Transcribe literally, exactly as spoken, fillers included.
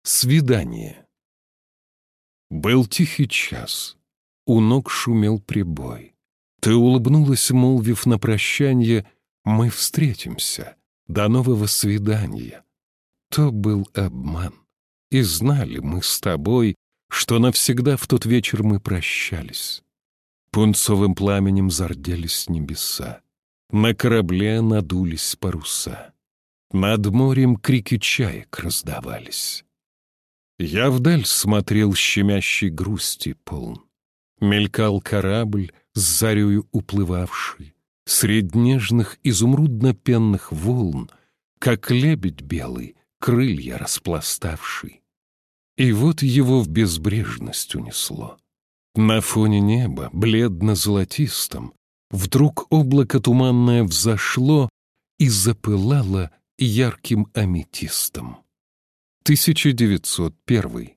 Свидание. Был тихий час, у ног шумел прибой. Ты улыбнулась, молвив на прощанье: «Мы встретимся, до нового свидания». То был обман, и знали мы с тобой, что навсегда в тот вечер мы прощались. Пунцовым пламенем зарделись небеса, на корабле надулись паруса, над морем крики чаек раздавались. Я вдаль смотрел, щемящей грусти полн. Мелькал корабль, с зарею уплывавший, средь нежных изумрудно-пенных волн, как лебедь белый, крылья распластавший. И вот его в безбрежность унесло. На фоне неба, бледно-золотистом, вдруг облако туманное взошло и запылало ярким аметистом. тысяча девятьсот первый.